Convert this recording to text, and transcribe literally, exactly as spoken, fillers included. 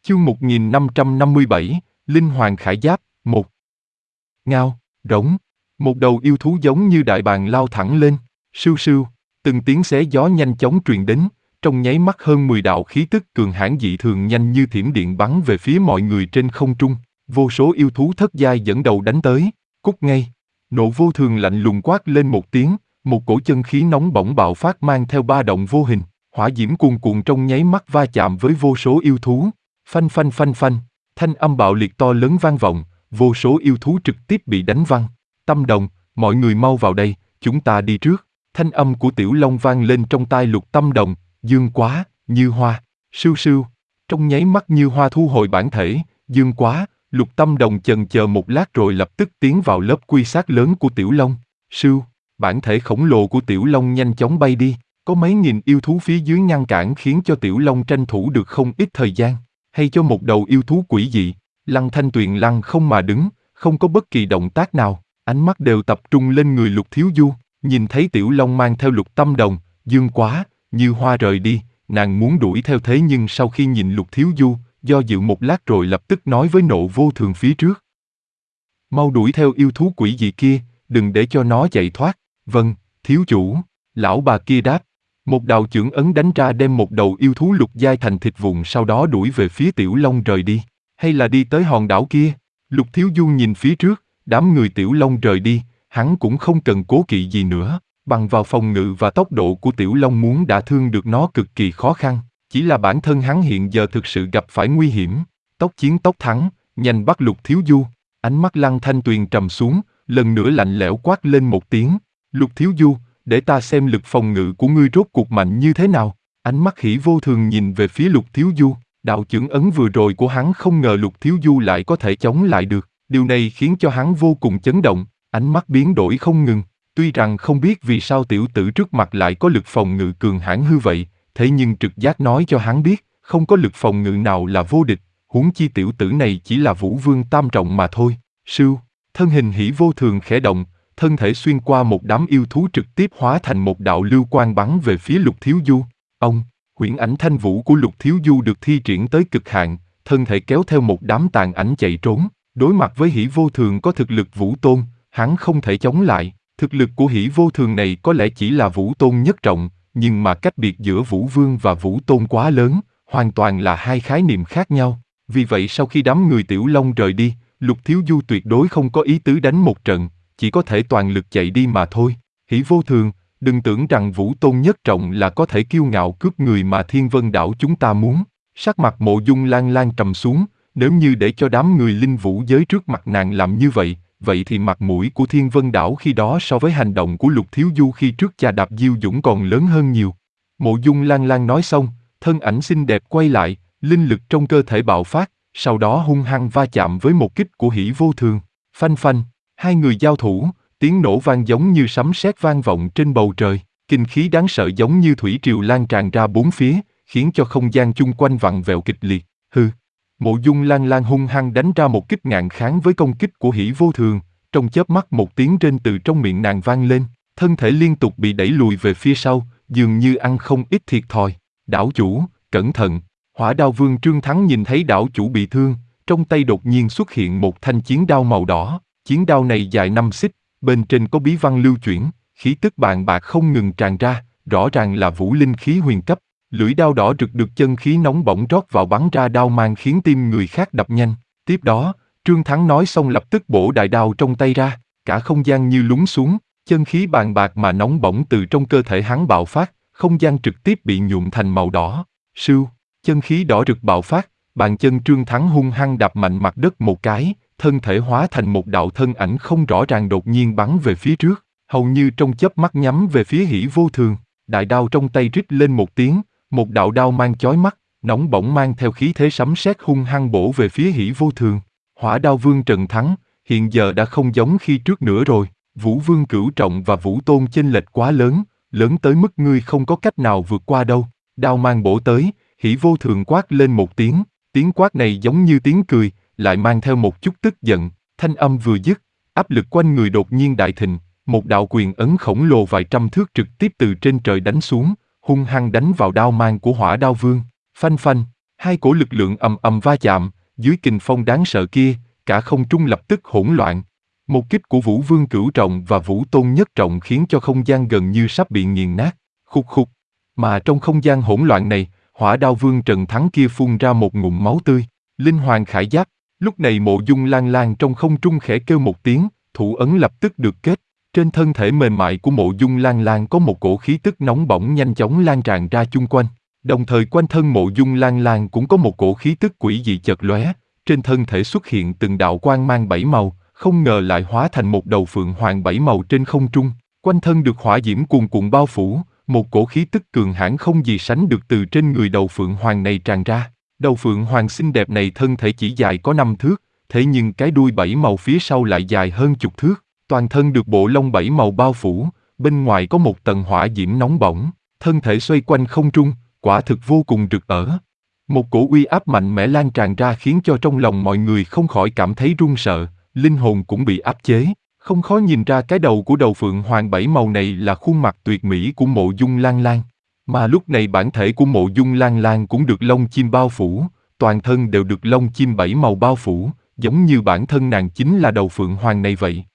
Chương một nghìn năm trăm năm mươi bảy, Linh Hoàng Khải Giáp, một. Ngao, rống. Một đầu yêu thú giống như đại bàng lao thẳng lên, sưu sưu, từng tiếng xé gió nhanh chóng truyền đến, trong nháy mắt hơn mười đạo khí tức cường hãn dị thường nhanh như thiểm điện bắn về phía mọi người trên không trung, vô số yêu thú thất giai dẫn đầu đánh tới, cút ngay. Nộ Vô Thường lạnh lùng quát lên một tiếng, một cổ chân khí nóng bỏng bạo phát mang theo ba động vô hình, hỏa diễm cuồn cuộn trong nháy mắt va chạm với vô số yêu thú. Phanh phanh phanh phanh, thanh âm bạo liệt to lớn vang vọng, vô số yêu thú trực tiếp bị đánh văng. Tâm Đồng, mọi người mau vào đây, chúng ta đi trước. Thanh âm của Tiểu Long vang lên trong tai Lục Tâm Đồng, Dương Quá, Như Hoa, sưu sưu. Trong nháy mắt Như Hoa thu hồi bản thể, Dương Quá, Lục Tâm Đồng chần chờ một lát rồi lập tức tiến vào lớp quy sát lớn của Tiểu Long. Sưu, bản thể khổng lồ của Tiểu Long nhanh chóng bay đi, có mấy nghìn yêu thú phía dưới ngăn cản khiến cho Tiểu Long tranh thủ được không ít thời gian. Hay cho một đầu yêu thú quỷ dị, Lăng Thanh Tuyền lăng không mà đứng, không có bất kỳ động tác nào, ánh mắt đều tập trung lên người Lục Thiếu Du, nhìn thấy Tiểu Long mang theo Lục Tâm Đồng, Dương Quá, Như Hoa rời đi, nàng muốn đuổi theo thế nhưng sau khi nhìn Lục Thiếu Du, do dự một lát rồi lập tức nói với Nộ Vô Thường phía trước. Mau đuổi theo yêu thú quỷ dị kia, đừng để cho nó chạy thoát. Vâng, thiếu chủ, lão bà kia đáp. Một đạo chưởng ấn đánh ra đem một đầu yêu thú lục giai thành thịt vụn sau đó đuổi về phía Tiểu Long rời đi. Hay là đi tới hòn đảo kia? Lục Thiếu Du nhìn phía trước, đám người Tiểu Long rời đi, hắn cũng không cần cố kỵ gì nữa. Bằng vào phòng ngự và tốc độ của Tiểu Long muốn đả thương được nó cực kỳ khó khăn. Chỉ là bản thân hắn hiện giờ thực sự gặp phải nguy hiểm. Tốc chiến tốc thắng, nhanh bắt Lục Thiếu Du. Ánh mắt Lăng Thanh Tuyền trầm xuống, lần nữa lạnh lẽo quát lên một tiếng. Lục Thiếu Du, để ta xem lực phòng ngự của ngươi rốt cuộc mạnh như thế nào. Ánh mắt Hỉ Vô Thường nhìn về phía Lục Thiếu Du, đạo chưởng ấn vừa rồi của hắn không ngờ Lục Thiếu Du lại có thể chống lại được. Điều này khiến cho hắn vô cùng chấn động, ánh mắt biến đổi không ngừng. Tuy rằng không biết vì sao tiểu tử trước mặt lại có lực phòng ngự cường hãn hư vậy, thế nhưng trực giác nói cho hắn biết, không có lực phòng ngự nào là vô địch, huống chi tiểu tử này chỉ là Vũ Vương tam trọng mà thôi. Sưu, thân hình Hỉ Vô Thường khẽ động, thân thể xuyên qua một đám yêu thú trực tiếp hóa thành một đạo lưu quang bắn về phía Lục Thiếu Du. Ông, huyễn ảnh thanh vũ của Lục Thiếu Du được thi triển tới cực hạn, thân thể kéo theo một đám tàn ảnh chạy trốn. Đối mặt với Hỉ Vô Thường có thực lực Vũ Tôn, hắn không thể chống lại. Thực lực của Hỉ Vô Thường này có lẽ chỉ là Vũ Tôn nhất trọng, nhưng mà cách biệt giữa Vũ Vương và Vũ Tôn quá lớn, hoàn toàn là hai khái niệm khác nhau. Vì vậy sau khi đám người Tiểu Long rời đi, Lục Thiếu Du tuyệt đối không có ý tứ đánh một trận, chỉ có thể toàn lực chạy đi mà thôi. Hỉ Vô Thường, đừng tưởng rằng Vũ Tôn nhất trọng là có thể kiêu ngạo cướp người mà Thiên Vân Đảo chúng ta muốn. Sắc mặt Mộ Dung Lan Lan trầm xuống, nếu như để cho đám người linh vũ giới trước mặt nàng làm như vậy, vậy thì mặt mũi của Thiên Vân Đảo khi đó so với hành động của Lục Thiếu Du khi trước chà đạp Diêu Dũng còn lớn hơn nhiều. Mộ Dung Lan Lan nói xong, thân ảnh xinh đẹp quay lại, linh lực trong cơ thể bạo phát, sau đó hung hăng va chạm với một kích của Hỉ Vô Thường. Phanh phanh, hai người giao thủ, tiếng nổ vang giống như sấm sét vang vọng trên bầu trời, kinh khí đáng sợ giống như thủy triều lan tràn ra bốn phía, khiến cho không gian chung quanh vặn vẹo kịch liệt. Hừ. Mộ Dung Lan Lan hung hăng đánh ra một kích ngạn kháng với công kích của Hỉ Vô Thường, trong chớp mắt một tiếng rên từ trong miệng nàng vang lên, thân thể liên tục bị đẩy lùi về phía sau, dường như ăn không ít thiệt thòi. Đảo chủ, cẩn thận! Hỏa Đao Vương Trương Thắng nhìn thấy đảo chủ bị thương, trong tay đột nhiên xuất hiện một thanh chiến đao màu đỏ, chiến đao này dài năm xích, bên trên có bí văn lưu chuyển, khí tức bàn bạc không ngừng tràn ra, rõ ràng là vũ linh khí huyền cấp. Lưỡi đao đỏ rực được chân khí nóng bỏng rót vào bắn ra đao mang khiến tim người khác đập nhanh. Tiếp đó, Trương Thắng nói xong lập tức bổ đại đao trong tay ra, cả không gian như lún xuống, chân khí bàn bạc mà nóng bỏng từ trong cơ thể hắn bạo phát, không gian trực tiếp bị nhuộm thành màu đỏ. Sưu, chân khí đỏ rực bạo phát, bàn chân Trương Thắng hung hăng đạp mạnh mặt đất một cái, thân thể hóa thành một đạo thân ảnh không rõ ràng đột nhiên bắn về phía trước, hầu như trong chớp mắt nhắm về phía Hỉ Vô Thường. Đại đao trong tay rít lên một tiếng, một đạo đao mang chói mắt, nóng bỏng mang theo khí thế sấm sét hung hăng bổ về phía Hỉ Vô Thường. Hỏa Đao Vương Trần Thắng, hiện giờ đã không giống khi trước nữa rồi, Vũ Vương Cửu Trọng và Vũ Tôn chênh lệch quá lớn, lớn tới mức ngươi không có cách nào vượt qua đâu. Đao mang bổ tới, Hỉ Vô Thường quát lên một tiếng, tiếng quát này giống như tiếng cười, lại mang theo một chút tức giận, thanh âm vừa dứt, áp lực quanh người đột nhiên đại thịnh, một đạo quyền ấn khổng lồ vài trăm thước trực tiếp từ trên trời đánh xuống, hung hăng đánh vào đao mang của Hỏa Đao Vương. Phanh phanh, Hai cổ lực lượng ầm ầm va chạm, dưới kình phong đáng sợ kia, cả không trung lập tức hỗn loạn. Một kích của Vũ Vương Cửu Trọng và Vũ Tôn Nhất Trọng khiến cho không gian gần như sắp bị nghiền nát, khục khục. Mà trong không gian hỗn loạn này, Hỏa Đao Vương Trần Thắng kia phun ra một ngụm máu tươi. Linh Hoàng Khải Giáp. Lúc này Mộ Dung Lan Lan trong không trung khẽ kêu một tiếng, thủ ấn lập tức được kết. Trên thân thể mềm mại của Mộ Dung Lan Lan có một cổ khí tức nóng bỏng nhanh chóng lan tràn ra chung quanh. Đồng thời quanh thân Mộ Dung Lan Lan cũng có một cổ khí tức quỷ dị chợt lóe, trên thân thể xuất hiện từng đạo quang mang bảy màu, không ngờ lại hóa thành một đầu phượng hoàng bảy màu trên không trung, quanh thân được hỏa diễm cuồn cuộn bao phủ, một cổ khí tức cường hãn không gì sánh được từ trên người đầu phượng hoàng này tràn ra. Đầu phượng hoàng xinh đẹp này thân thể chỉ dài có năm thước, thế nhưng cái đuôi bảy màu phía sau lại dài hơn chục thước, toàn thân được bộ lông bảy màu bao phủ, bên ngoài có một tầng hỏa diễm nóng bỏng, thân thể xoay quanh không trung, quả thực vô cùng rực ỡ. Một cổ uy áp mạnh mẽ lan tràn ra khiến cho trong lòng mọi người không khỏi cảm thấy run sợ, linh hồn cũng bị áp chế. Không khó nhìn ra cái đầu của đầu phượng hoàng bảy màu này là khuôn mặt tuyệt mỹ của Mộ Dung Lan Lan. Mà lúc này bản thể của Mộ Dung Lan Lan cũng được lông chim bao phủ, toàn thân đều được lông chim bảy màu bao phủ, giống như bản thân nàng chính là đầu phượng hoàng này vậy.